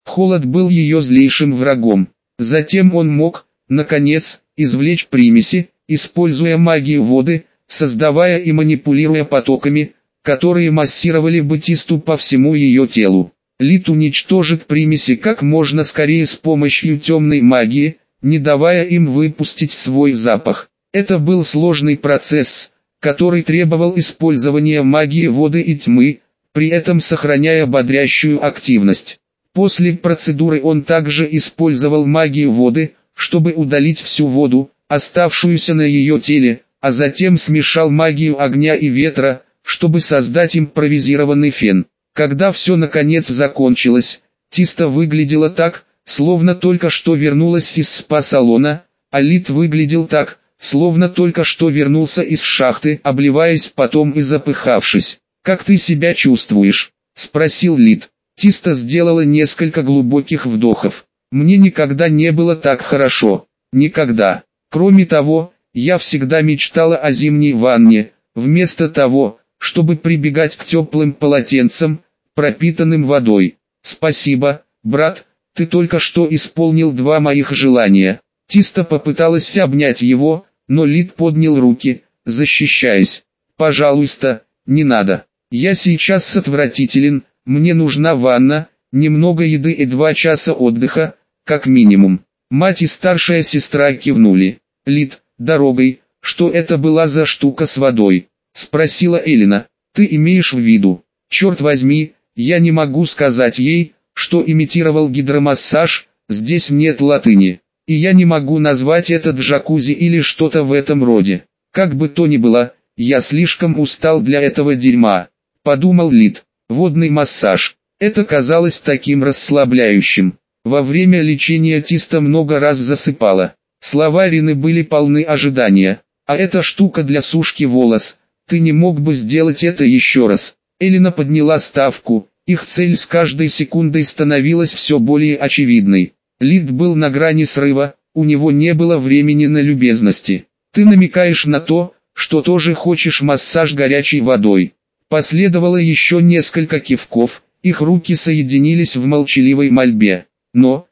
Холод был ее злейшим врагом. Затем он мог, наконец, извлечь примеси, используя магию воды, создавая и манипулируя потоками, которые массировали Батисту по всему ее телу. Лид уничтожит примеси как можно скорее с помощью темной магии, не давая им выпустить свой запах. Это был сложный процесс, который требовал использования магии воды и тьмы, при этом сохраняя бодрящую активность. После процедуры он также использовал магию воды, чтобы удалить всю воду, оставшуюся на ее теле, а затем смешал магию огня и ветра, чтобы создать импровизированный фен. Когда все наконец закончилось, Тиста выглядела так, словно только что вернулась из спа-салона, а Лид выглядел так, словно только что вернулся из шахты, обливаясь потом и запыхавшись. «Как ты себя чувствуешь?» – спросил Лид. Тиста сделала несколько глубоких вдохов. «Мне никогда не было так хорошо. Никогда. Кроме того, я всегда мечтала о зимней ванне, вместо того, чтобы прибегать к теплым полотенцам, пропитанным водой. Спасибо, брат, ты только что исполнил 2 моих желания». Тиста попыталась обнять его, но Лид поднял руки, защищаясь. «Пожалуйста, не надо. Я сейчас отвратителен, мне нужна ванна, немного еды и 2 часа отдыха, как минимум». Мать и старшая сестра кивнули. «Лид, дорогой, что это была за штука с водой?» – спросила Элина. «Ты имеешь в виду? Черт возьми, я не могу сказать ей, что имитировал гидромассаж, здесь нет латыни. И я не могу назвать это джакузи или что-то в этом роде. Как бы то ни было, я слишком устал для этого дерьма», – подумал Лид. Водный массаж. Это казалось таким расслабляющим. Во время лечения Тиста много раз засыпала. Слова Рины были полны ожидания. «А эта штука для сушки волос, ты не мог бы сделать это еще раз?» Элина подняла ставку, их цель с каждой секундой становилась все более очевидной. Лид был на грани срыва, у него не было времени на любезности. «Ты намекаешь на то, что тоже хочешь массаж горячей водой?» Последовало еще несколько кивков, их руки соединились в молчаливой мольбе. Но,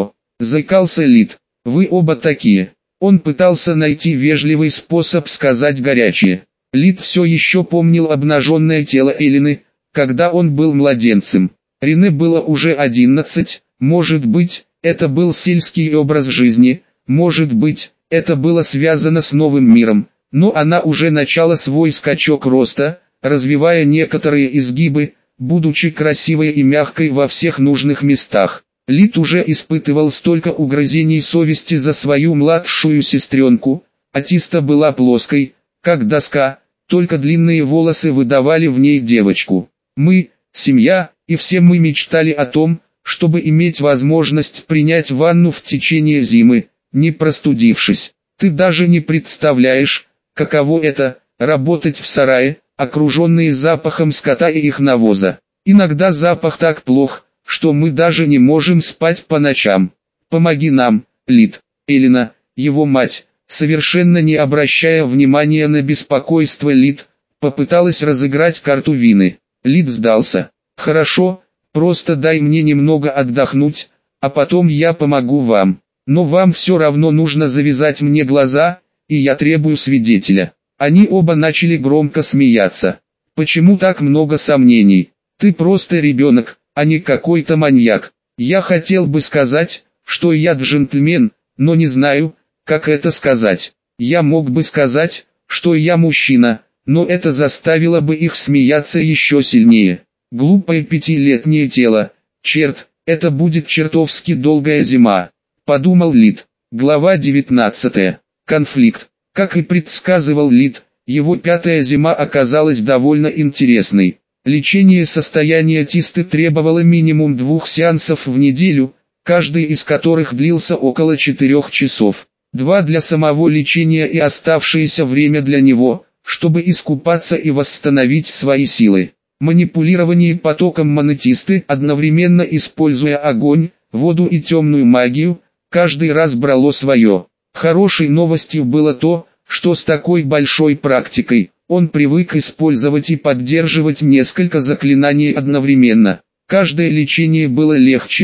заикался Лид, вы оба такие. Он пытался найти вежливый способ сказать горячее. Лид все еще помнил обнаженное тело Элины, когда он был младенцем. Рене было уже 11, может быть, это был сельский образ жизни, может быть, это было связано с новым миром, но она уже начала свой скачок роста, развивая некоторые изгибы, будучи красивой и мягкой во всех нужных местах. Лид уже испытывал столько угрызений совести за свою младшую сестренку, а Тиста была плоской, как доска, только длинные волосы выдавали в ней девочку. Мы, семья, и все мы мечтали о том, чтобы иметь возможность принять ванну в течение зимы, не простудившись. Ты даже не представляешь, каково это, работать в сарае, окруженные запахом скота и их навоза. Иногда запах так плох, что мы даже не можем спать по ночам. Помоги нам, Лид». Элина, его мать, совершенно не обращая внимания на беспокойство Лид, попыталась разыграть карту вины. Лид сдался. «Хорошо, просто дай мне немного отдохнуть, а потом я помогу вам. Но вам все равно нужно завязать мне глаза, и я требую свидетеля». Они оба начали громко смеяться. «Почему так много сомнений? Ты просто ребенок, а не какой-то маньяк. Я хотел бы сказать, что я джентльмен, но не знаю, как это сказать. Я мог бы сказать, что я мужчина, но это заставило бы их смеяться еще сильнее. Глупое 5-летнее тело, черт, это будет чертовски долгая зима», – подумал Лид. Глава 19. Конфликт. Как и предсказывал Лид, его 5-я зима оказалась довольно интересной. Лечение состояния Тисты требовало минимум 2 сеансов в неделю, каждый из которых длился около 4 часов. 2 для самого лечения и оставшееся время для него, чтобы искупаться и восстановить свои силы. Манипулирование потоком монетисты, одновременно используя огонь, воду и темную магию, каждый раз брало свое. Хорошей новостью было то, что с такой большой практикой, он привык использовать и поддерживать несколько заклинаний одновременно. Каждое лечение было легче,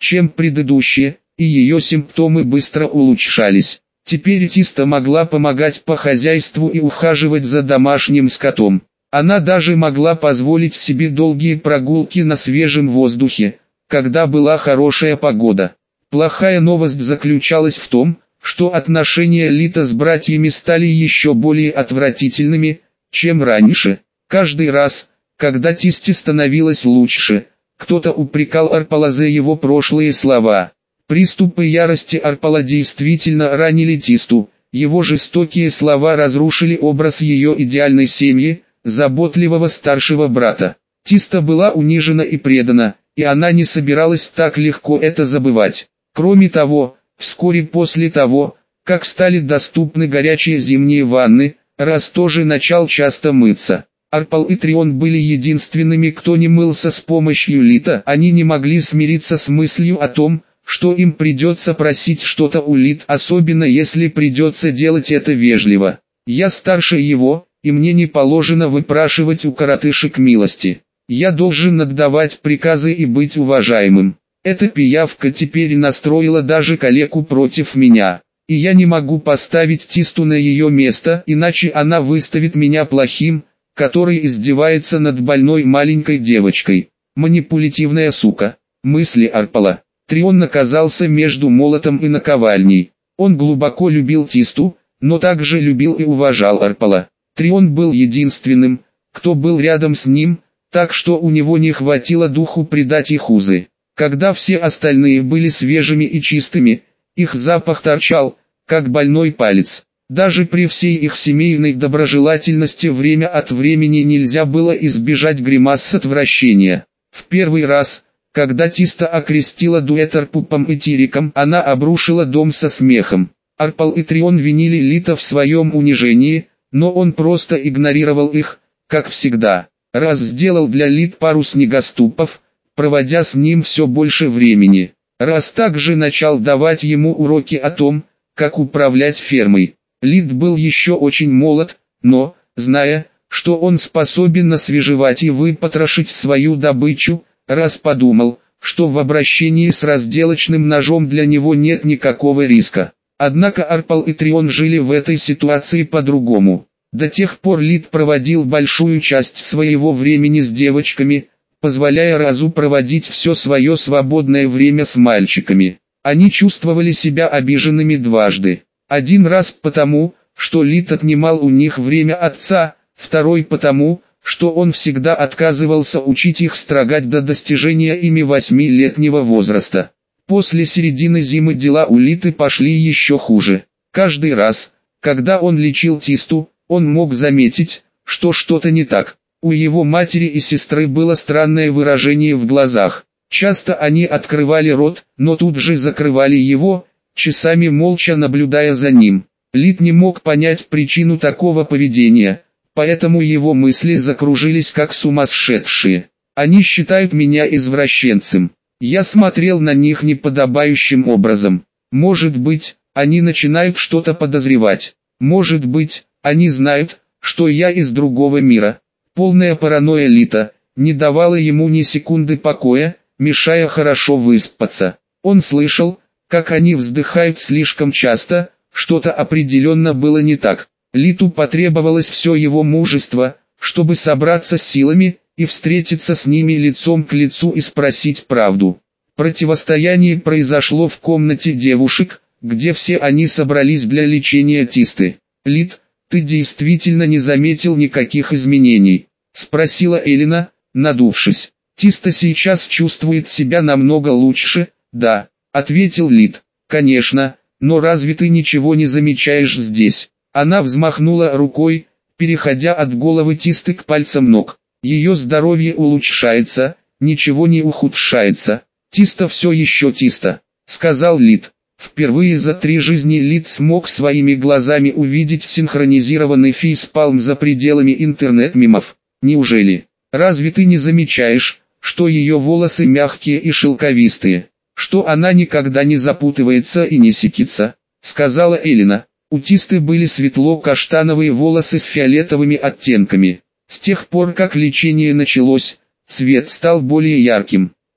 чем предыдущие, и ее симптомы быстро улучшались. Теперь Тиста могла помогать по хозяйству и ухаживать за домашним скотом. Она даже могла позволить себе долгие прогулки на свежем воздухе, когда была хорошая погода. Плохая новость заключалась в том, что отношения Лита с братьями стали еще более отвратительными, чем раньше. Каждый раз, когда Тисте становилось лучше, кто-то упрекал Арпала за его прошлые слова. Приступы ярости Арпала действительно ранили Тисту, его жестокие слова разрушили образ ее идеальной семьи, заботливого старшего брата. Тиста была унижена и предана, и она не собиралась так легко это забывать. Кроме того, вскоре после того, как стали доступны горячие зимние ванны, Раз тоже начал часто мыться. Арпал и Трион были единственными, кто не мылся с помощью Лита. Они не могли смириться с мыслью о том, что им придется просить что-то у Лит, особенно если придется делать это вежливо. Я старше его, и мне не положено выпрашивать у коротышек милости. Я должен отдавать приказы и быть уважаемым. Эта пиявка теперь настроила даже калеку против меня. И я не могу поставить Тисту на ее место, иначе она выставит меня плохим, который издевается над больной маленькой девочкой. Манипулятивная сука. Мысли Арпала. Трион оказался между молотом и наковальней. Он глубоко любил Тисту, но также любил и уважал Арпала. Трион был единственным, кто был рядом с ним, так что у него не хватило духу предать их узы. Когда все остальные были свежими и чистыми, их запах торчал, как больной палец. Даже при всей их семейной доброжелательности время от времени нельзя было избежать гримас отвращения. В первый раз, когда Тиста окрестила дуэт Арпупом и Тириком, она обрушила дом со смехом. Арпал и Трион винили Лита в своем унижении, но он просто игнорировал их, как всегда. Раз сделал для Лит пару снегоступов, проводя с ним все больше времени. Раз также начал давать ему уроки о том, как управлять фермой. Лит был еще очень молод, но, зная, что он способен освежевать и выпотрошить свою добычу, Раз подумал, что в обращении с разделочным ножом для него нет никакого риска. Однако Арпал и Трион жили в этой ситуации по-другому. До тех пор Лит проводил большую часть своего времени с девочками, позволяя Разу проводить все свое свободное время с мальчиками. Они чувствовали себя обиженными дважды. Один раз потому, что Лит отнимал у них время отца, второй потому, что он всегда отказывался учить их строгать до достижения ими 8-летнего возраста. После середины зимы дела у Литы пошли еще хуже. Каждый раз, когда он лечил Тисту, он мог заметить, что что-то не так. У его матери и сестры было странное выражение в глазах. Часто они открывали рот, но тут же закрывали его, часами молча наблюдая за ним. Лит не мог понять причину такого поведения, поэтому его мысли закружились как сумасшедшие. Они считают меня извращенцем. Я смотрел на них неподобающим образом. Может быть, они начинают что-то подозревать. Может быть, они знают, что я из другого мира. Полная паранойя Лита не давала ему ни секунды покоя, мешая хорошо выспаться. Он слышал, как они вздыхают слишком часто, что-то определенно было не так. Литу потребовалось все его мужество, чтобы собраться с силами и встретиться с ними лицом к лицу и спросить правду. Противостояние произошло в комнате девушек, где все они собрались для лечения Тисты. «Лит, ты действительно не заметил никаких изменений?» — спросила Элина, надувшись. «Тиста сейчас чувствует себя намного лучше, да», — ответил Лит. «Конечно, но разве ты ничего не замечаешь здесь?» Она взмахнула рукой, переходя от головы Тисты к пальцам ног. «Ее здоровье улучшается, ничего не ухудшается. Тиста все еще Тиста», — сказал Лит. Впервые за 3 жизни Лит смог своими глазами увидеть синхронизированный фейспалм за пределами интернет-мемов. «Неужели? Разве ты не замечаешь, что ее волосы мягкие и шелковистые, что она никогда не запутывается и не секится?» — сказала Элина. У Тисты были светло-каштановые волосы с фиолетовыми оттенками. С тех пор, как лечение началось, цвет стал более ярким.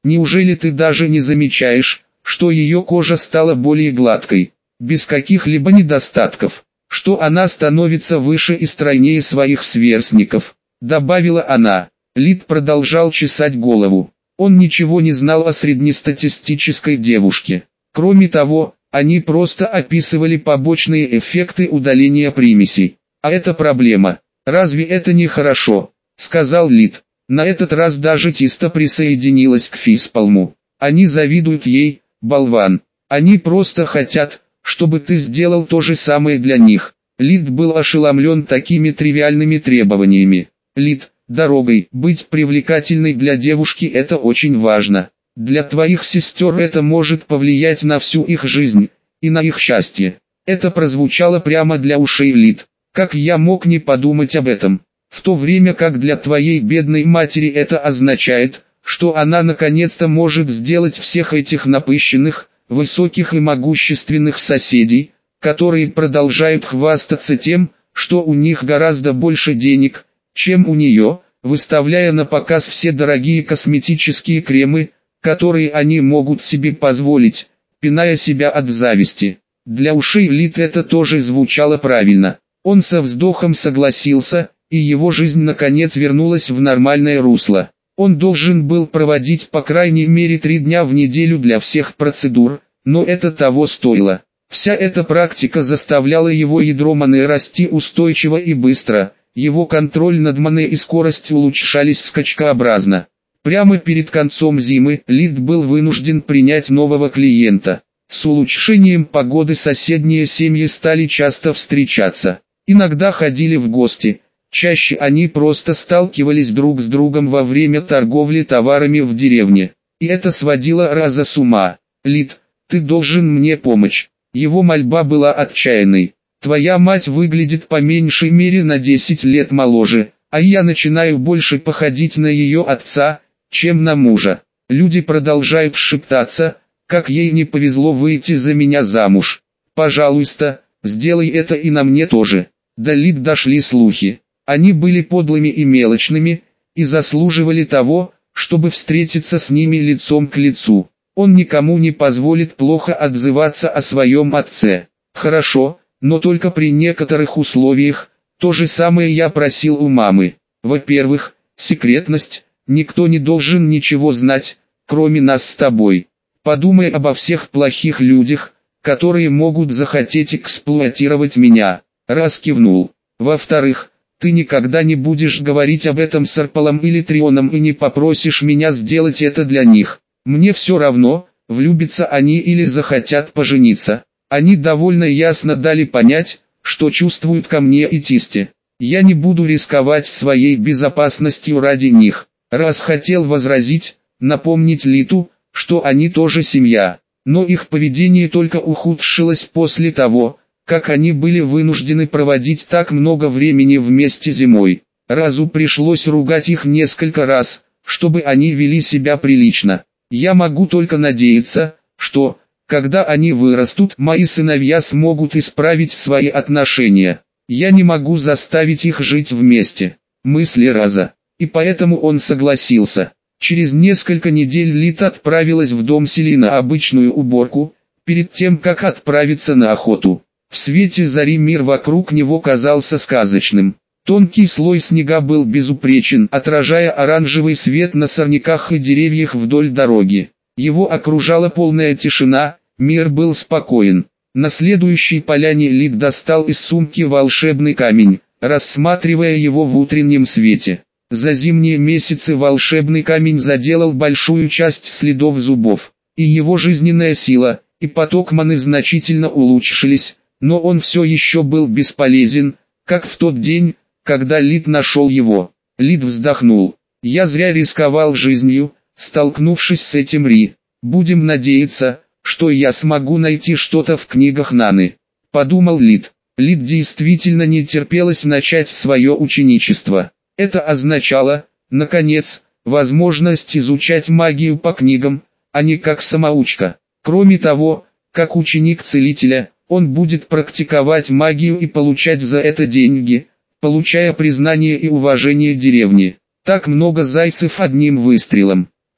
Неужели ты даже не замечаешь, что ее кожа стала более гладкой, без каких-либо недостатков, что она становится выше и стройнее своих сверстников?» Добавила она. Лид продолжал чесать голову. Он ничего не знал о среднестатистической девушке. Кроме того, они просто описывали побочные эффекты удаления примесей. «А это проблема. Разве это не хорошо?» — сказал Лид. На этот раз даже Тиста присоединилась к фейспалму. «Они завидуют ей, болван. Они просто хотят, чтобы ты сделал то же самое для них». Лид был ошеломлен такими тривиальными требованиями. «Лид, дорогой, быть привлекательной для девушки — это очень важно. Для твоих сестер это может повлиять на всю их жизнь и на их счастье». Это прозвучало прямо для ушей Лид. «Как я мог не подумать об этом? В то время как для твоей бедной матери это означает, что она наконец-то может сделать всех этих напыщенных, высоких и могущественных соседей, которые продолжают хвастаться тем, что у них гораздо больше денег, чем у нее, выставляя на показ все дорогие косметические кремы, которые они могут себе позволить, пиная себя от зависти». Для ушей Лид это тоже звучало правильно. Он со вздохом согласился, и его жизнь наконец вернулась в нормальное русло. Он должен был проводить по крайней мере 3 дня в неделю для всех процедур, но это того стоило. Вся эта практика заставляла его ядро маны расти устойчиво и быстро, его контроль над маны и скорость улучшались скачкообразно. Прямо перед концом зимы Лид был вынужден принять нового клиента. С улучшением погоды соседние семьи стали часто встречаться. Иногда ходили в гости, чаще они просто сталкивались друг с другом во время торговли товарами в деревне. И это сводило Раза с ума. «Лид, ты должен мне помочь». Его мольба была отчаянной. «Твоя мать выглядит по меньшей мере на 10 лет моложе, а я начинаю больше походить на ее отца, чем на мужа. Люди продолжают шептаться, как ей не повезло выйти за меня замуж. Пожалуйста, сделай это и на мне тоже». До Лид дошли слухи. Они были подлыми и мелочными, и заслуживали того, чтобы встретиться с ними лицом к лицу. Он никому не позволит плохо отзываться о своем отце. «Хорошо, но только при некоторых условиях. То же самое я просил у мамы. Во-первых, секретность, никто не должен ничего знать, кроме нас с тобой. Подумай обо всех плохих людях, которые могут захотеть эксплуатировать меня». Раз кивнул. «Во-вторых, ты никогда не будешь говорить об этом с Арпалом или Трионом и не попросишь меня сделать это для них. Мне все равно, влюбятся они или захотят пожениться. Они довольно ясно дали понять, что чувствуют ко мне и Тисте. Я не буду рисковать своей безопасностью ради них». Раз хотел возразить, напомнить Литу, что они тоже семья. Но их поведение только ухудшилось после того, как они были вынуждены проводить так много времени вместе зимой. Разу пришлось ругать их несколько раз, чтобы они вели себя прилично. Я могу только надеяться, что, когда они вырастут, мои сыновья смогут исправить свои отношения. Я не могу заставить их жить вместе. Мысли Раза. И поэтому он согласился. Через несколько недель Лит отправилась в дом Сели на обычную уборку, перед тем как отправиться на охоту. В свете зари мир вокруг него казался сказочным. Тонкий слой снега был безупречен, отражая оранжевый свет на сорняках и деревьях вдоль дороги. Его окружала полная тишина, мир был спокоен. На следующей поляне Лид достал из сумки волшебный камень, рассматривая его в утреннем свете. За зимние месяцы волшебный камень заделал большую часть следов зубов, и его жизненная сила, и поток маны значительно улучшились, но он все еще был бесполезен, как в тот день, когда Лид нашел его. Лид вздохнул. «Я зря рисковал жизнью, столкнувшись с этим Ри. Будем надеяться, что я смогу найти что-то в книгах Наны», — подумал Лид. Лид действительно не терпелось начать свое ученичество. Это означало, наконец, возможность изучать магию по книгам, а не как самоучка. Кроме того, как ученик целителя, он будет практиковать магию и получать за это деньги, получая признание и уважение деревни. Так много зайцев одним выстрелом.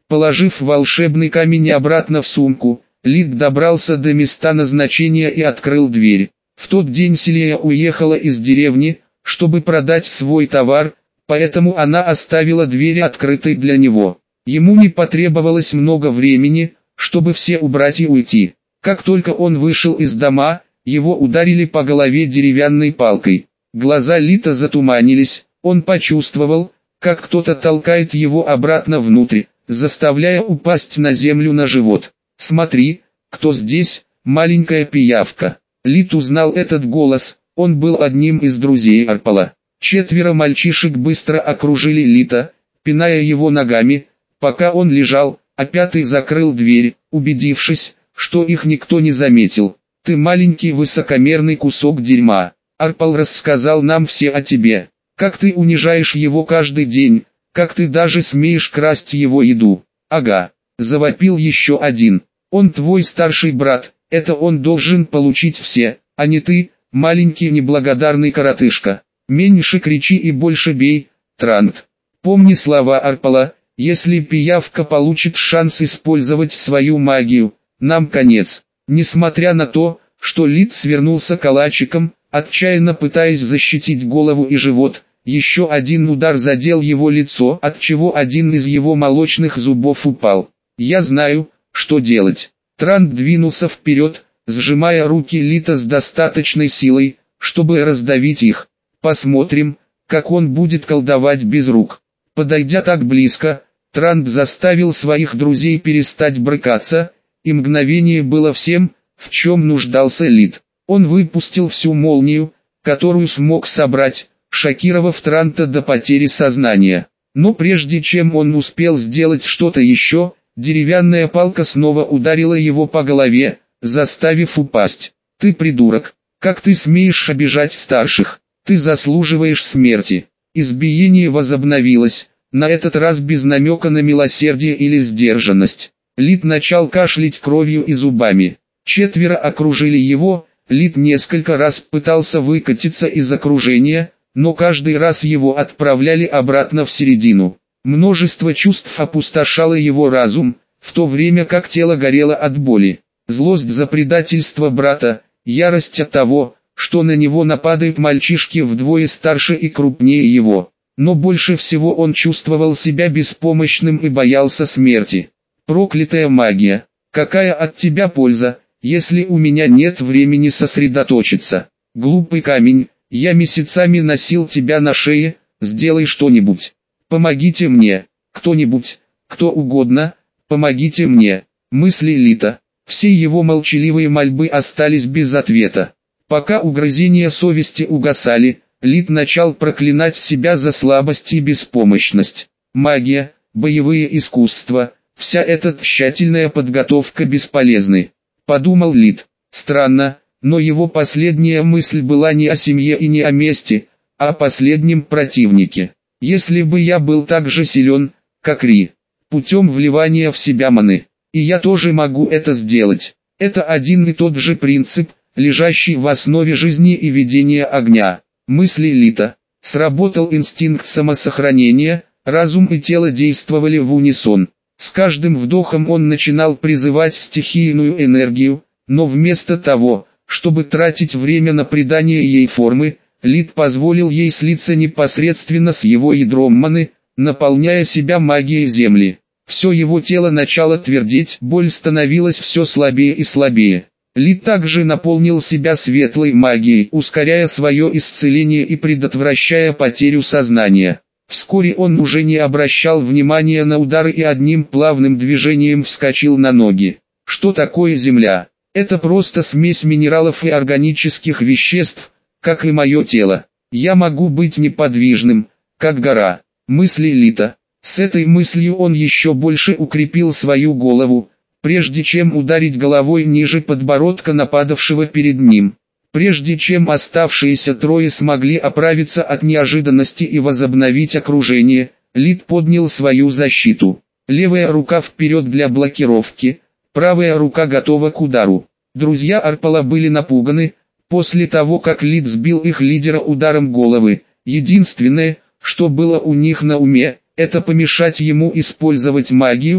Положив волшебный камень обратно в сумку, Лид добрался до места назначения и открыл дверь. В тот день Селия уехала из деревни, чтобы продать свой товар, поэтому она оставила дверь открытой для него. Ему не потребовалось много времени, чтобы все убрать и уйти. Как только он вышел из дома, его ударили по голове деревянной палкой. Глаза Лита затуманились, он почувствовал, как кто-то толкает его обратно внутрь, заставляя упасть на землю на живот. «Смотри, кто здесь, маленькая пиявка». Лит узнал этот голос, он был одним из друзей Арпала. 4 мальчишек быстро окружили Лита, пиная его ногами, пока он лежал, а 5-й закрыл дверь, убедившись, что их никто не заметил. «Ты маленький высокомерный кусок дерьма. Арпал рассказал нам все о тебе. Как ты унижаешь его каждый день, как ты даже смеешь красть его еду». «Ага», — завопил еще один. «Он твой старший брат, это он должен получить все, а не ты, маленький неблагодарный коротышка. Меньше кричи и больше бей, Трант. Помни слова Арпала, если пиявка получит шанс использовать свою магию, нам конец». Несмотря на то, что Лид свернулся калачиком, отчаянно пытаясь защитить голову и живот, еще один удар задел его лицо, отчего один из его молочных зубов упал. «Я знаю, что делать». Трант двинулся вперед, сжимая руки Лита с достаточной силой, чтобы раздавить их. «Посмотрим, как он будет колдовать без рук». Подойдя так близко, Трант заставил своих друзей перестать брыкаться, и мгновение было всем, в чем нуждался Лид. Он выпустил всю молнию, которую смог собрать, шокировав Транта до потери сознания. Но прежде чем он успел сделать что-то еще, деревянная палка снова ударила его по голове, заставив упасть. «Ты придурок! Как ты смеешь обижать старших? Ты заслуживаешь смерти!» Избиение возобновилось, на этот раз без намека на милосердие или сдержанность. Лид начал кашлять кровью и зубами. 4 окружили его, Лид несколько раз пытался выкатиться из окружения, но каждый раз его отправляли обратно в середину. Множество чувств опустошало его разум, в то время как тело горело от боли. Злость за предательство брата, ярость от того, что на него нападают мальчишки вдвое старше и крупнее его. Но больше всего он чувствовал себя беспомощным и боялся смерти. «Проклятая магия! Какая от тебя польза, если у меня нет времени сосредоточиться? Глупый камень, я месяцами носил тебя на шее, сделай что-нибудь. Помогите мне, кто-нибудь, кто угодно, помогите мне». Мысли Лита. Все его молчаливые мольбы остались без ответа. Пока угрызения совести угасали, Лид начал проклинать себя за слабость и беспомощность. Магия, боевые искусства, вся эта тщательная подготовка бесполезны. Подумал Лид. Странно, но его последняя мысль была не о семье и не о мести, а о последнем противнике. Если бы я был так же силен, как Ри, путем вливания в себя маны, и я тоже могу это сделать. Это один и тот же принцип, лежащий в основе жизни и ведения огня. Мысли Лита. Сработал инстинкт самосохранения, разум и тело действовали в унисон. С каждым вдохом он начинал призывать стихийную энергию, но вместо того, чтобы тратить время на придание ей формы, Лид позволил ей слиться непосредственно с его ядром маны, наполняя себя магией земли. Все его тело начало твердеть, боль становилась все слабее и слабее. Лид также наполнил себя светлой магией, ускоряя свое исцеление и предотвращая потерю сознания. Вскоре он уже не обращал внимания на удары и одним плавным движением вскочил на ноги. Что такое земля? Это просто смесь минералов и органических веществ, как и мое тело. Я могу быть неподвижным, как гора. Мысли Лита. С этой мыслью он еще больше укрепил свою голову, прежде чем ударить головой ниже подбородка нападавшего перед ним. Прежде чем оставшиеся трое смогли оправиться от неожиданности и возобновить окружение, Лид поднял свою защиту. Левая рука вперед для блокировки, правая рука готова к удару. Друзья Арпала были напуганы, после того как Лид сбил их лидера ударом головы. Единственное, что было у них на уме, это помешать ему использовать магию,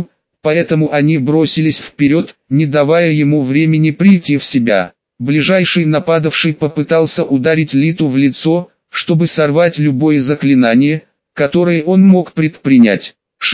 поэтому они бросились вперед, не давая ему времени прийти в себя. Ближайший нападавший попытался ударить Литу в лицо, чтобы сорвать любое заклинание, которое он мог предпринять.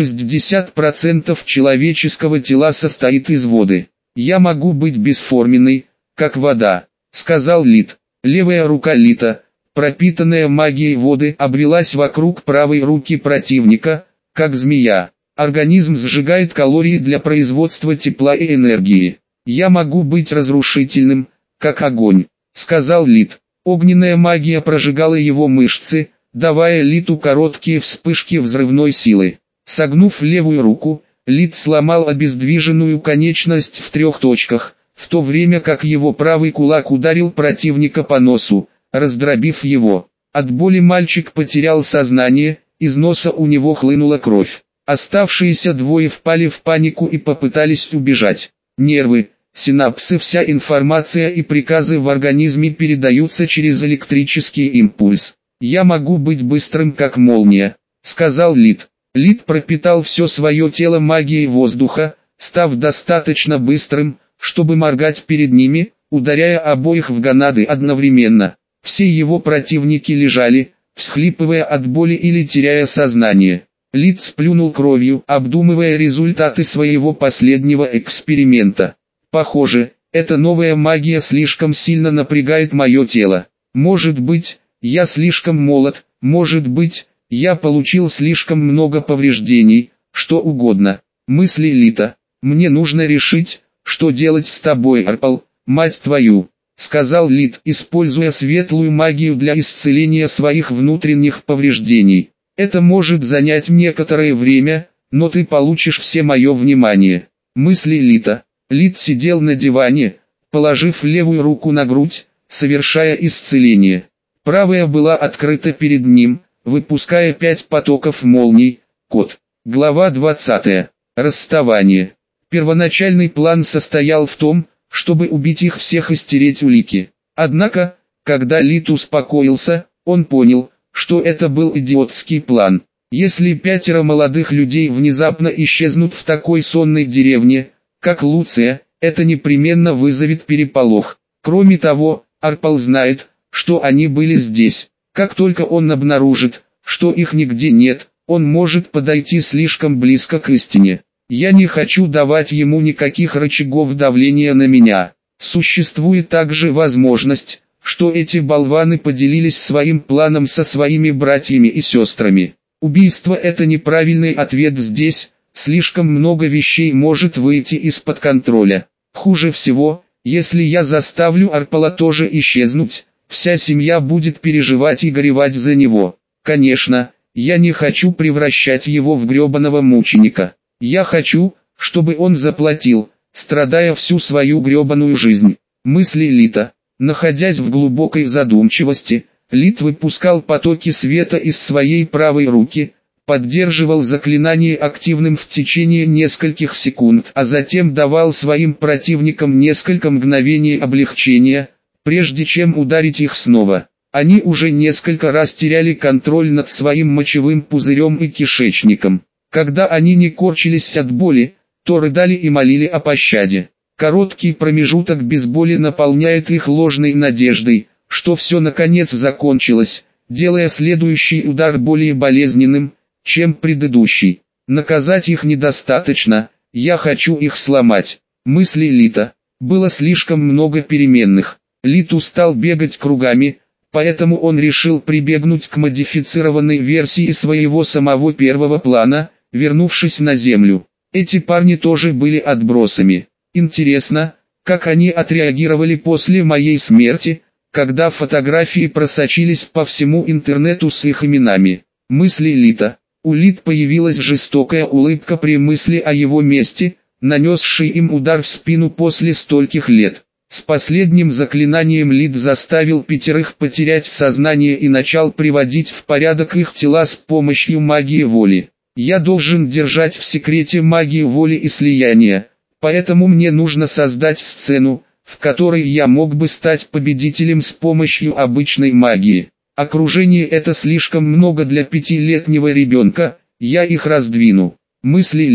60% человеческого тела состоит из воды. «Я могу быть бесформенной, как вода», — сказал Лит. Левая рука Лита, пропитанная магией воды, обвелась вокруг правой руки противника, как змея. Организм сжигает калории для производства тепла и энергии. «Я могу быть разрушительным, как огонь», — сказал Лит. Огненная магия прожигала его мышцы, давая Литу короткие вспышки взрывной силы. Согнув левую руку, Лит сломал обездвиженную конечность в 3 точках, в то время как его правый кулак ударил противника по носу, раздробив его. От боли мальчик потерял сознание, из носа у него хлынула кровь. Оставшиеся двое впали в панику и попытались убежать. Нервы, синапсы, вся информация и приказы в организме передаются через электрический импульс. «Я могу быть быстрым как молния», — сказал Лит. Лит пропитал все свое тело магией воздуха, став достаточно быстрым, чтобы моргать перед ними, ударяя обоих в гонады одновременно. Все его противники лежали, всхлипывая от боли или теряя сознание. Лит сплюнул кровью, обдумывая результаты своего последнего эксперимента. «Похоже, эта новая магия слишком сильно напрягает мое тело. Может быть, я слишком молод, может быть, я получил слишком много повреждений, что угодно». Мысли Лита. «Мне нужно решить, что делать с тобой, Арпал, мать твою», — сказал Лит, используя светлую магию для исцеления своих внутренних повреждений. «Это может занять некоторое время, но ты получишь все мое внимание». Мысли Лита. Лит сидел на диване, положив левую руку на грудь, совершая исцеление. Правая была открыта перед ним, выпуская 5 потоков молний. Код. Глава 20. Расставание. Первоначальный план состоял в том, чтобы убить их всех и стереть улики. Однако, когда Лит успокоился, он понял, что это был идиотский план. Если 5 молодых людей внезапно исчезнут в такой сонной деревне, как Луция, это непременно вызовет переполох. Кроме того, Арпал знает, что они были здесь. Как только он обнаружит, что их нигде нет, он может подойти слишком близко к истине. Я не хочу давать ему никаких рычагов давления на меня. Существует также возможность, что эти болваны поделились своим планом со своими братьями и сестрами. Убийство — это неправильный ответ здесь, слишком много вещей может выйти из-под контроля. Хуже всего, если я заставлю Арпала тоже исчезнуть, вся семья будет переживать и горевать за него. Конечно, я не хочу превращать его в гребаного мученика. Я хочу, чтобы он заплатил, страдая всю свою гребаную жизнь. Мысли Лита. Находясь в глубокой задумчивости, Лит выпускал потоки света из своей правой руки, поддерживал заклинание активным в течение нескольких секунд, а затем давал своим противникам несколько мгновений облегчения, прежде чем ударить их снова. Они уже несколько раз теряли контроль над своим мочевым пузырем и кишечником. Когда они не корчились от боли, то рыдали и молили о пощаде. Короткий промежуток без боли наполняет их ложной надеждой, что все наконец закончилось, делая следующий удар более болезненным, чем предыдущий. Наказать их недостаточно, я хочу их сломать. Мысли Лита. Было слишком много переменных. Лит устал бегать кругами, поэтому он решил прибегнуть к модифицированной версии своего самого первого плана, вернувшись на Землю. Эти парни тоже были отбросами. Интересно, как они отреагировали после моей смерти, когда фотографии просочились по всему интернету с их именами. Мысли Лита. У Лит появилась жестокая улыбка при мысли о его мести, нанесшей им удар в спину после стольких лет. С последним заклинанием Лит заставил 5 потерять сознание и начал приводить в порядок их тела с помощью магии воли. Я должен держать в секрете магию воли и слияния, поэтому мне нужно создать сцену, в которой я мог бы стать победителем с помощью обычной магии. Окружение — это слишком много для 5-летнего ребенка, я их раздвину. Мысли Лит.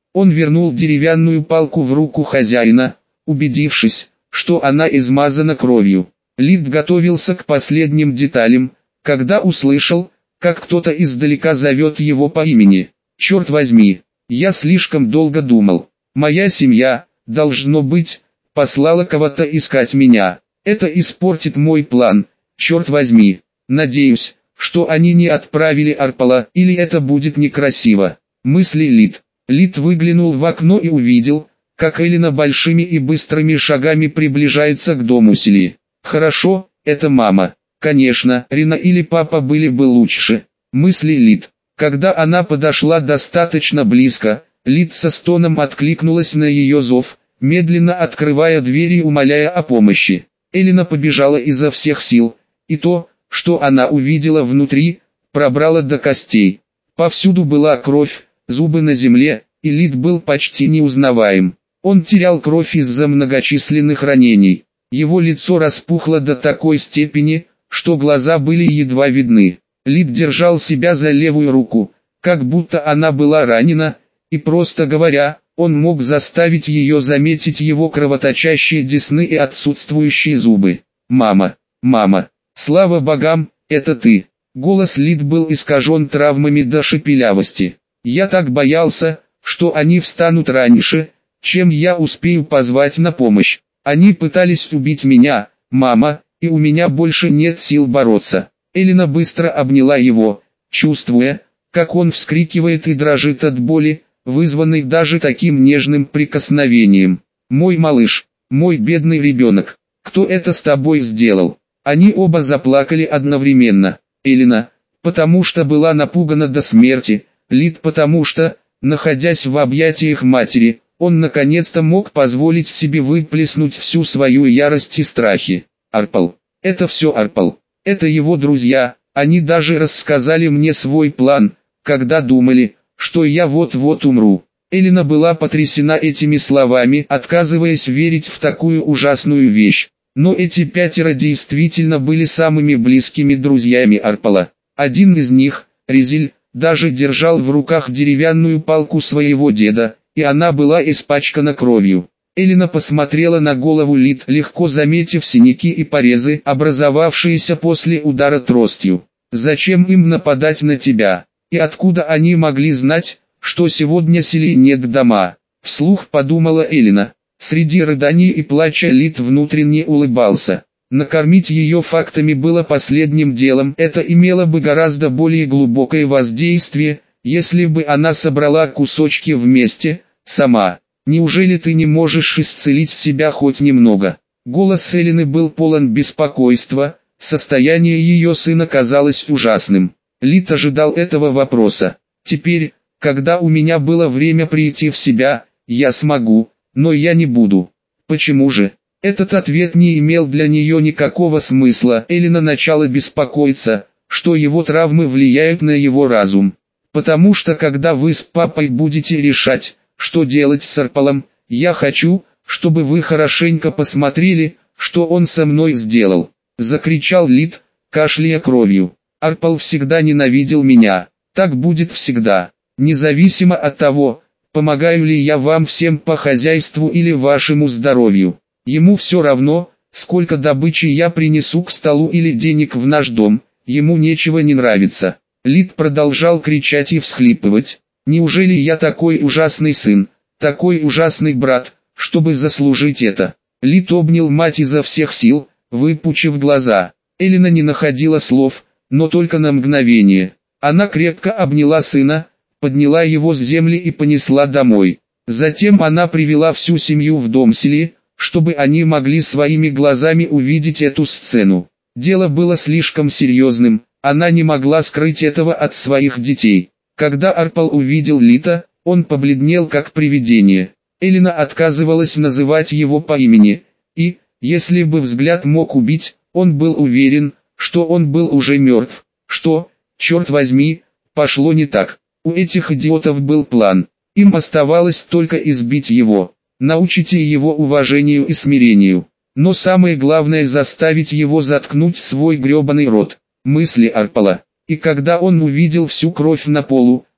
Он вернул деревянную палку в руку хозяина, убедившись, что она измазана кровью. Лид готовился к последним деталям, когда услышал, как кто-то издалека зовет его по имени. «Черт возьми, я слишком долго думал. Моя семья, должно быть, послала кого-то искать меня. Это испортит мой план, черт возьми. Надеюсь, что они не отправили Арпала, или это будет некрасиво». Мысли Лид. Лид выглянул в окно и увидел, как Элина большими и быстрыми шагами приближается к дому Сели. «Хорошо, это мама. Конечно, Рина или папа были бы лучше». Мысли Лид. Когда она подошла достаточно близко, Лид со стоном откликнулась на ее зов, медленно открывая дверь и умоляя о помощи. Элина побежала изо всех сил, и то, что она увидела внутри, пробрало до костей. Повсюду была кровь, зубы на земле, и Лид был почти неузнаваем. Он терял кровь из-за многочисленных ранений. Его лицо распухло до такой степени, что глаза были едва видны. Лид держал себя за левую руку, как будто она была ранена, и просто говоря, он мог заставить ее заметить его кровоточащие десны и отсутствующие зубы. «Мама, мама, слава богам, это ты!» Голос Лид был искажен травмами до шепелявости. «Я так боялся, что они встанут раньше, чем я успею позвать на помощь. Они пытались убить меня, мама, и у меня больше нет сил бороться». Элина быстро обняла его, чувствуя, как он вскрикивает и дрожит от боли, вызванной даже таким нежным прикосновением. «Мой малыш, мой бедный ребенок, кто это с тобой сделал?» Они оба заплакали одновременно. Элина, потому что была напугана до смерти, Лид потому что, находясь в объятиях матери, он наконец-то мог позволить себе выплеснуть всю свою ярость и страхи. «Арпал, это все Арпал. Это его друзья, они даже рассказали мне свой план, когда думали, что я вот-вот умру». Элина была потрясена этими словами, отказываясь верить в такую ужасную вещь. Но эти пятеро действительно были самыми близкими друзьями Арпала. Один из них, Резиль, даже держал в руках деревянную палку своего деда, и она была испачкана кровью. Элина посмотрела на голову Лид, легко заметив синяки и порезы, образовавшиеся после удара тростью. «Зачем им нападать на тебя? И откуда они могли знать, что сегодня Сели нет дома?» Вслух подумала Элина. Среди рыданий и плача Лид внутренне улыбался. Накормить ее фактами было последним делом, это имело бы гораздо более глубокое воздействие, если бы она собрала кусочки вместе, сама. «Неужели ты не можешь исцелить себя хоть немного?» Голос Элины был полон беспокойства, состояние ее сына казалось ужасным. Лид ожидал этого вопроса. «Теперь, когда у меня было время прийти в себя, я смогу, но я не буду». «Почему же?» Этот ответ не имел для нее никакого смысла. Элина начала беспокоиться, что его травмы влияют на его разум. «Потому что когда вы с папой будете решать, что делать с Арпалом, я хочу, чтобы вы хорошенько посмотрели, что он со мной сделал», — закричал Лид, кашляя кровью. «Арпал всегда ненавидел меня, так будет всегда, независимо от того, помогаю ли я вам всем по хозяйству или вашему здоровью. Ему все равно, сколько добычи я принесу к столу или денег в наш дом, ему нечего не нравится». Лид продолжал кричать и всхлипывать. «Неужели я такой ужасный сын, такой ужасный брат, чтобы заслужить это?» Лид обнял мать изо всех сил, выпучив глаза. Элина не находила слов, но только на мгновение. Она крепко обняла сына, подняла его с земли и понесла домой. Затем она привела всю семью в дом Сели, чтобы они могли своими глазами увидеть эту сцену. Дело было слишком серьезным, она не могла скрыть этого от своих детей. Когда Арпал увидел Лита, он побледнел как привидение. Элина отказывалась называть его по имени, и, если бы взгляд мог убить, он был уверен, что он был уже мертв. Что, черт возьми, пошло не так? У этих идиотов был план. Им оставалось только избить его. Научите его уважению и смирению. Но самое главное заставить его заткнуть свой гребаный рот. Мысли Арпала. И когда он увидел всю кровь на полу,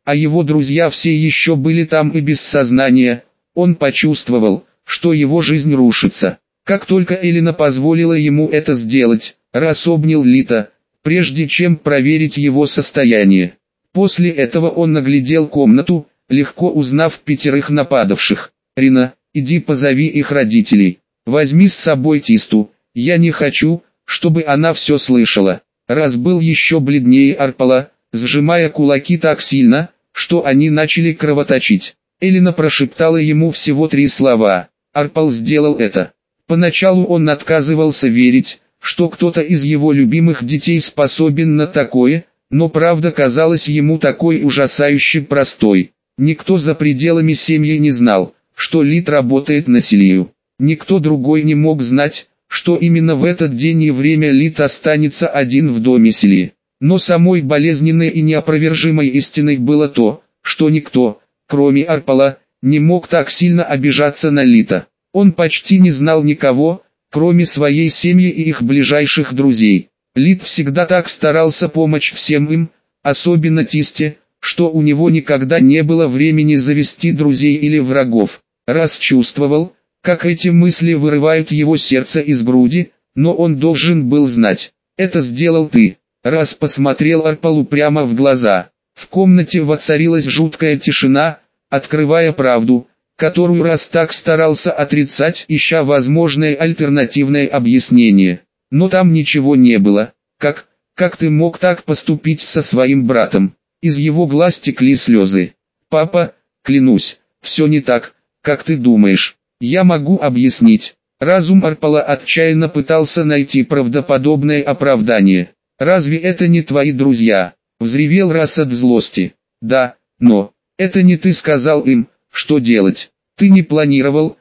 а его друзья все еще были там и без сознания, он почувствовал, что его жизнь рушится. Как только Элина позволила ему это сделать, Расс обнял Лита, прежде чем проверить его состояние. После этого он наглядел комнату, легко узнав 5 нападавших. «Рина, иди позови их родителей. Возьми с собой Тисту, я не хочу, чтобы она все слышала». Расс был еще бледнее Арпала, сжимая кулаки так сильно, что они начали кровоточить. Элина прошептала ему всего 3 слова. Арпал сделал это. Поначалу он отказывался верить, что кто-то из его любимых детей способен на такое, но правда казалась ему такой ужасающе простой. Никто за пределами семьи не знал, что Лит работает на Селию. Никто другой не мог знать, что именно в этот день и время Лит останется один в доме Селии. Но самой болезненной и неопровержимой истиной было то, что никто, кроме Арпала, не мог так сильно обижаться на Лита. Он почти не знал никого, кроме своей семьи и их ближайших друзей. Лит всегда так старался помочь всем им, особенно Тисте, что у него никогда не было времени завести друзей или врагов. Расс чувствовал, как эти мысли вырывают его сердце из груди, но он должен был знать. «Это сделал ты». Расс посмотрел Арпалу прямо в глаза. В комнате воцарилась жуткая тишина, открывая правду, которую Расс так старался отрицать, ища возможное альтернативное объяснение. Но там ничего не было. Как ты мог так поступить со своим братом? Из его глаз текли слезы. «Папа, клянусь, все не так, как ты думаешь. Я могу объяснить». Разум Арпала отчаянно пытался найти правдоподобное оправдание. «Разве это не твои друзья?» — взревел Расс от злости. «Да, но это не ты сказал им, что делать. Ты не планировал,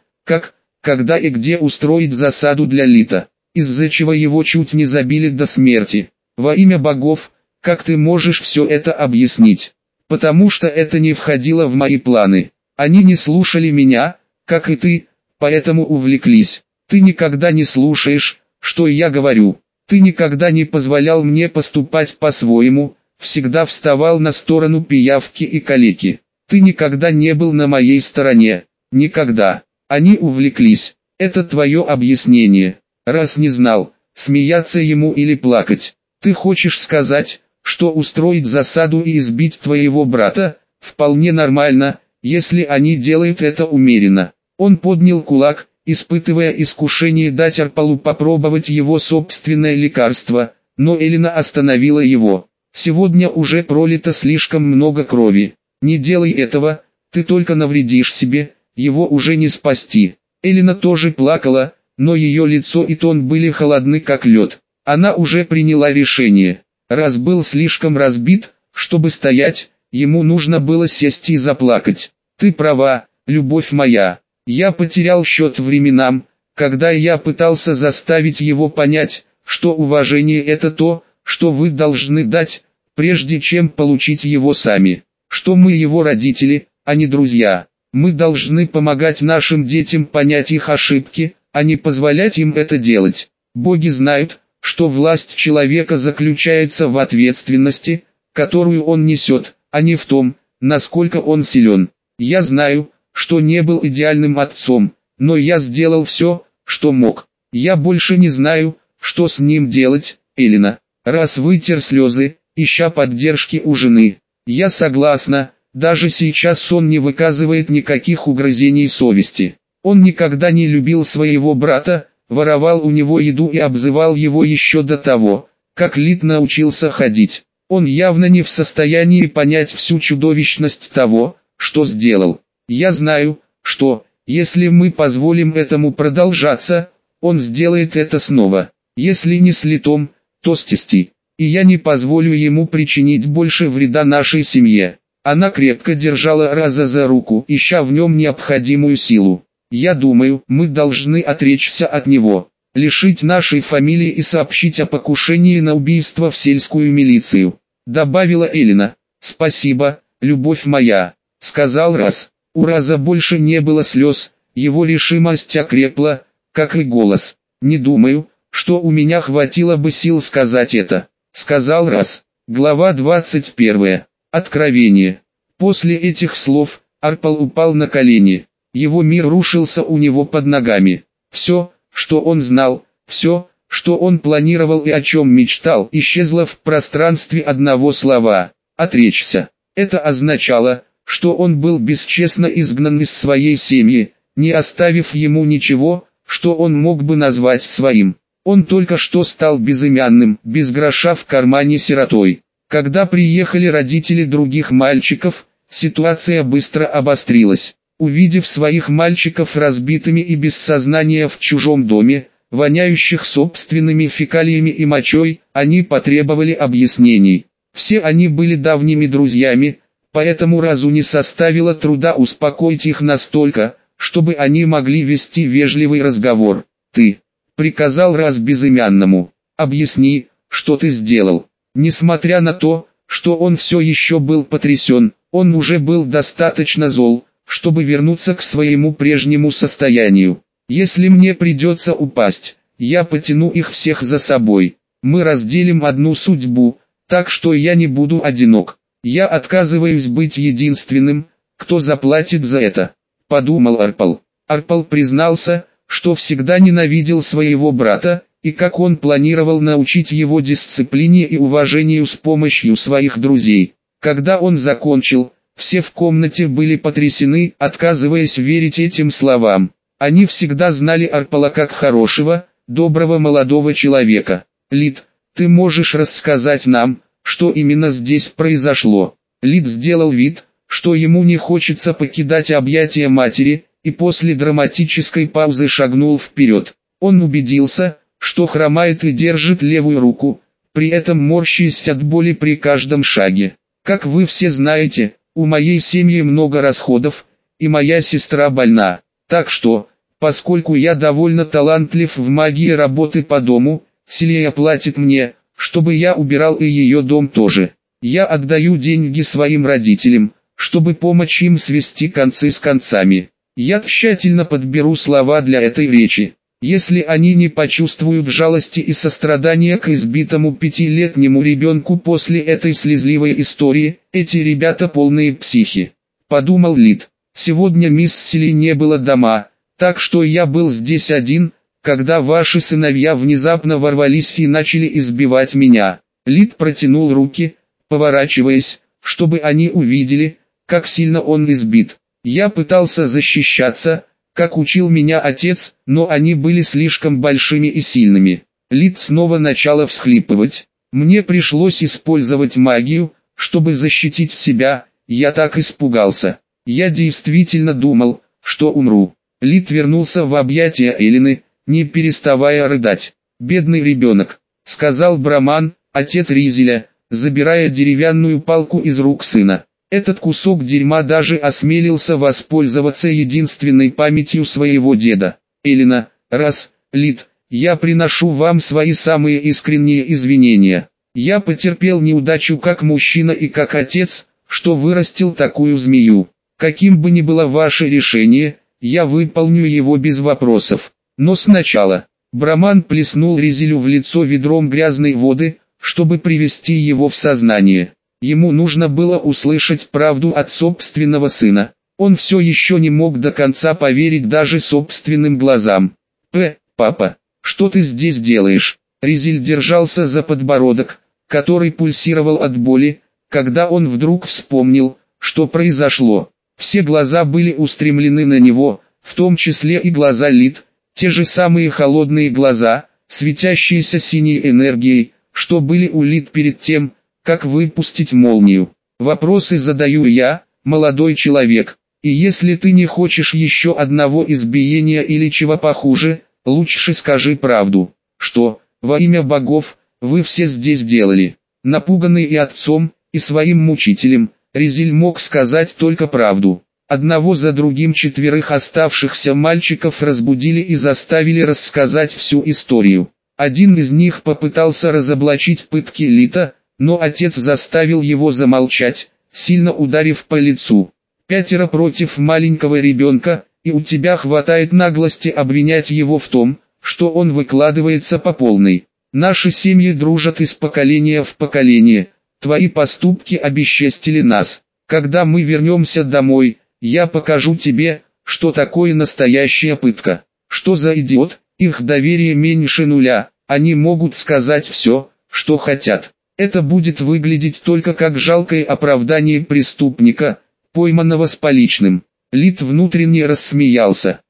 когда и где устроить засаду для Лита, из-за чего его чуть не забили до смерти. Во имя богов, как ты можешь все это объяснить? Потому что это не входило в мои планы. Они не слушали меня, как и ты, поэтому увлеклись. Ты никогда не слушаешь, что я говорю. Ты никогда не позволял мне поступать по-своему, всегда вставал на сторону пиявки и калеки. Ты никогда не был на моей стороне. Никогда. Они увлеклись. Это твое объяснение». Расс не знал, смеяться ему или плакать. «Ты хочешь сказать, что устроить засаду и избить твоего брата, вполне нормально, если они делают это умеренно?» Он поднял кулак, испытывая искушение дать Арпалу попробовать его собственное лекарство, но Элина остановила его. «Сегодня уже пролито слишком много крови. Не делай этого, ты только навредишь себе, его уже не спасти». Элина тоже плакала, но ее лицо и тон были холодны как лед. Она уже приняла решение. Расс был слишком разбит, чтобы стоять, ему нужно было сесть и заплакать. «Ты права, любовь моя. Я потерял счет временам, когда я пытался заставить его понять, что уважение — это то, что вы должны дать, прежде чем получить его сами. Что мы его родители, а не друзья. Мы должны помогать нашим детям понять их ошибки, а не позволять им это делать. Боги знают, что власть человека заключается в ответственности, которую он несет, а не в том, насколько он силен. Я знаю, что не был идеальным отцом, но я сделал все, что мог. Я больше не знаю, что с ним делать, Элина». Расс вытер слезы, ища поддержки у жены. «Я согласна, даже сейчас он не выказывает никаких угрызений совести. Он никогда не любил своего брата, воровал у него еду и обзывал его еще до того, как Лит научился ходить. Он явно не в состоянии понять всю чудовищность того, что сделал. Я знаю, что, если мы позволим этому продолжаться, он сделает это снова. Если не с Литом, то с Тисти. И я не позволю ему причинить больше вреда нашей семье». Она крепко держала Раза за руку, ища в нем необходимую силу. «Я думаю, мы должны отречься от него, лишить нашей фамилии и сообщить о покушении на убийство в сельскую милицию», — добавила Элина. «Спасибо, любовь моя», — сказал Расс. У Раза больше не было слез, его решимость окрепла, как и голос. «Не думаю, что у меня хватило бы сил сказать это», — сказал Расс. Глава 21. Откровение. После этих слов, Арпал упал на колени. Его мир рушился у него под ногами. Все, что он знал, все, что он планировал и о чем мечтал, исчезло в пространстве одного слова – отречься. Это означало, что он был бесчестно изгнан из своей семьи, не оставив ему ничего, что он мог бы назвать своим. Он только что стал безымянным, без гроша в кармане сиротой. Когда приехали родители других мальчиков, ситуация быстро обострилась. Увидев своих мальчиков разбитыми и без сознания в чужом доме, воняющих собственными фекалиями и мочой, они потребовали объяснений. Все они были давними друзьями, поэтому Разу не составило труда успокоить их настолько, чтобы они могли вести вежливый разговор. «Ты», — приказал Раз безымянному, — «объясни, что ты сделал». Несмотря на то, что он все еще был потрясен, он уже был достаточно зол, чтобы вернуться к своему прежнему состоянию. «Если мне придется упасть, я потяну их всех за собой. Мы разделим одну судьбу, так что я не буду одинок. Я отказываюсь быть единственным, кто заплатит за это», — подумал Арпал. Арпал признался, что всегда ненавидел своего брата, и как он планировал научить его дисциплине и уважению с помощью своих друзей. Когда он закончил, все в комнате были потрясены, отказываясь верить этим словам. Они всегда знали Арпала как хорошего, доброго молодого человека. «Лид, ты можешь рассказать нам, что именно здесь произошло?» Лид сделал вид, что ему не хочется покидать объятия матери, и после драматической паузы шагнул вперед. Он убедился, что хромает и держит левую руку, при этом морщась от боли при каждом шаге. «Как вы все знаете, у моей семьи много расходов, и моя сестра больна. Так что, поскольку я довольно талантлив в магии работы по дому, Селия платит мне, чтобы я убирал и ее дом тоже. Я отдаю деньги своим родителям, чтобы помочь им свести концы с концами. Я тщательно подберу слова для этой речи. Если они не почувствуют жалости и сострадания к избитому 5-летнему ребенку после этой слезливой истории, эти ребята полные психи», — подумал Лид. «Сегодня мисс Сели не было дома, так что я был здесь один, когда ваши сыновья внезапно ворвались и начали избивать меня». Лид протянул руки, поворачиваясь, чтобы они увидели, как сильно он избит. «Я пытался защищаться, как учил меня отец, но они были слишком большими и сильными». Лид снова начала всхлипывать. «Мне пришлось использовать магию, чтобы защитить себя, я так испугался. Я действительно думал, что умру». Лид вернулся в объятия Элины, не переставая рыдать. «Бедный ребенок», — сказал Браман, отец Ризеля, забирая деревянную палку из рук сына. Этот кусок дерьма даже осмелился воспользоваться единственной памятью своего деда. «Элина, Раз, Лид, я приношу вам свои самые искренние извинения. Я потерпел неудачу как мужчина и как отец, что вырастил такую змею. Каким бы ни было ваше решение, я выполню его без вопросов. Но сначала...» Браман плеснул Ризелю в лицо ведром грязной воды, чтобы привести его в сознание. Ему нужно было услышать правду от собственного сына. Он все еще не мог до конца поверить даже собственным глазам. «Папа, что ты здесь делаешь?» Ризель держался за подбородок, который пульсировал от боли, когда он вдруг вспомнил, что произошло. Все глаза были устремлены на него, в том числе и глаза Лид, те же самые холодные глаза, светящиеся синей энергией, что были у Лид перед тем, как выпустить молнию. «Вопросы задаю я, молодой человек, и если ты не хочешь еще одного избиения или чего похуже, лучше скажи правду. Что, во имя богов, вы все здесь делали?» Напуганный и отцом, и своим мучителем, Ризель мог сказать только правду. Одного за другим 4 оставшихся мальчиков разбудили и заставили рассказать всю историю. Один из них попытался разоблачить пытки Лита, но отец заставил его замолчать, сильно ударив по лицу. 5 против маленького ребенка, и у тебя хватает наглости обвинять его в том, что он выкладывается по полной. Наши семьи дружат из поколения в поколение, твои поступки обесчестили нас. Когда мы вернемся домой, я покажу тебе, что такое настоящая пытка. Что за идиот, их доверие меньше нуля, они могут сказать все, что хотят. Это будет выглядеть только как жалкое оправдание преступника, пойманного с поличным. Лид внутренне рассмеялся.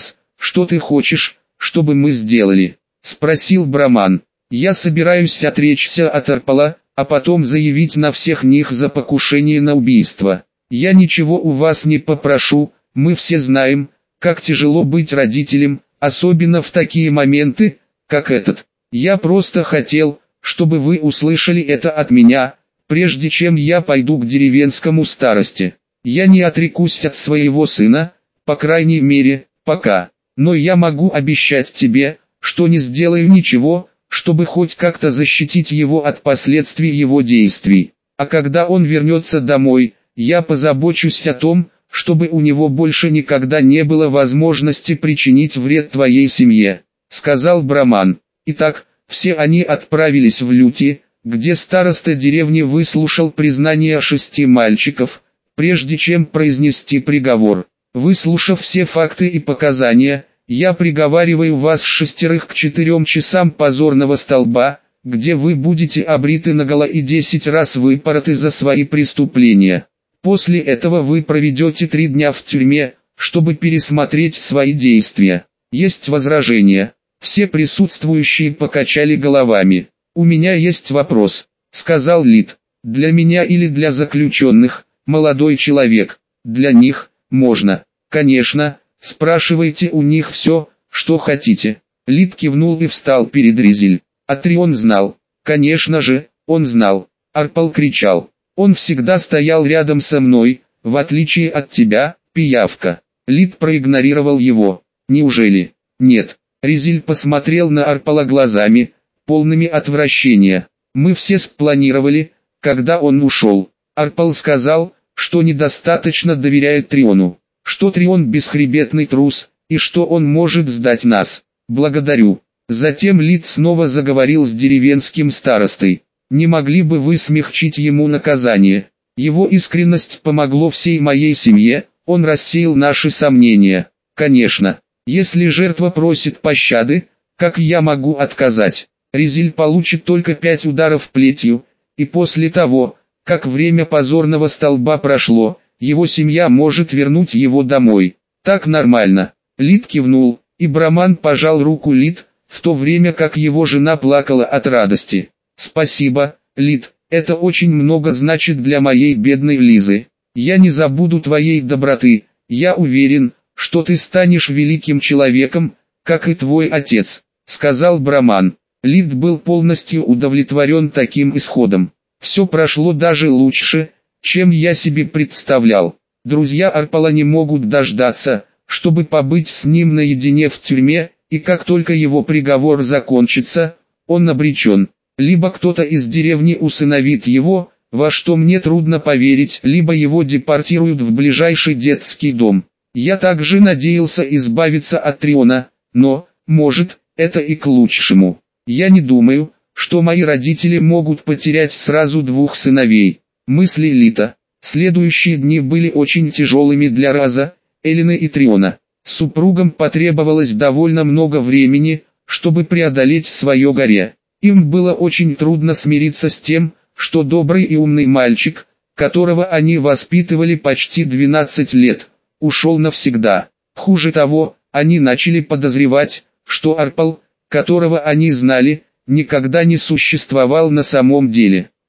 Что ты хочешь, чтобы мы сделали?» — спросил Браман. «Я собираюсь отречься от Арпала, а потом заявить на всех них за покушение на убийство. Я ничего у вас не попрошу, мы все знаем, как тяжело быть родителем, особенно в такие моменты, как этот. Я просто хотел, чтобы вы услышали это от меня, прежде чем я пойду к деревенскому старости. Я не отрекусь от своего сына, по крайней мере, пока. Но я могу обещать тебе, что не сделаю ничего, чтобы хоть как-то защитить его от последствий его действий. А когда он вернется домой, я позабочусь о том, чтобы у него больше никогда не было возможности причинить вред твоей семье», — сказал Браман. Итак, все они отправились в Люти, где староста деревни выслушал признание 6 мальчиков, прежде чем произнести приговор. «Выслушав все факты и показания, я приговариваю вас 6 к 4 часам позорного столба, где вы будете обриты наголо и 10 раз выпороты за свои преступления. После этого вы проведете 3 дня в тюрьме, чтобы пересмотреть свои действия. Есть возражения?» Все присутствующие покачали головами. «У меня есть вопрос», — сказал Лид. «Для меня или для заключенных, молодой человек?» «Для них, можно. Конечно, спрашивайте у них все, что хотите». Лид кивнул и встал перед Ризель. А Трион знал. Конечно же, он знал. Арпал кричал. «Он всегда стоял рядом со мной, в отличие от тебя, пиявка». Лид проигнорировал его. «Неужели?» «Нет». Ризель посмотрел на Арпала глазами, полными отвращения. «Мы все спланировали, когда он ушел. Арпал сказал, что недостаточно доверяет Триону, что Трион бесхребетный трус, и что он может сдать нас. Благодарю». Затем Лид снова заговорил с деревенским старостой. «Не могли бы вы смягчить ему наказание? Его искренность помогло всей моей семье, он рассеял наши сомнения». «Конечно. Если жертва просит пощады, как я могу отказать? Ризель получит только 5 ударов плетью, и после того, как время позорного столба прошло, его семья может вернуть его домой. Так нормально». Лид кивнул, и Браман пожал руку Лид, в то время как его жена плакала от радости. «Спасибо, Лид, это очень много значит для моей бедной Лизы. Я не забуду твоей доброты, я уверен, что ты станешь великим человеком, как и твой отец», — сказал Браман. Лид был полностью удовлетворен таким исходом. «Все прошло даже лучше, чем я себе представлял. Друзья Арпала не могут дождаться, чтобы побыть с ним наедине в тюрьме, и как только его приговор закончится, он обречен. Либо кто-то из деревни усыновит его, во что мне трудно поверить, либо его депортируют в ближайший детский дом. Я также надеялся избавиться от Триона, но, может, это и к лучшему. Я не думаю, что мои родители могут потерять сразу 2 сыновей». Мысли Лита. Следующие дни были очень тяжелыми для Раза, Элины и Триона. Супругам потребовалось довольно много времени, чтобы преодолеть свое горе. Им было очень трудно смириться с тем, что добрый и умный мальчик, которого они воспитывали почти 12 лет, ушел навсегда. Хуже того, они начали подозревать, что Арпал, которого они знали, никогда не существовал на самом деле.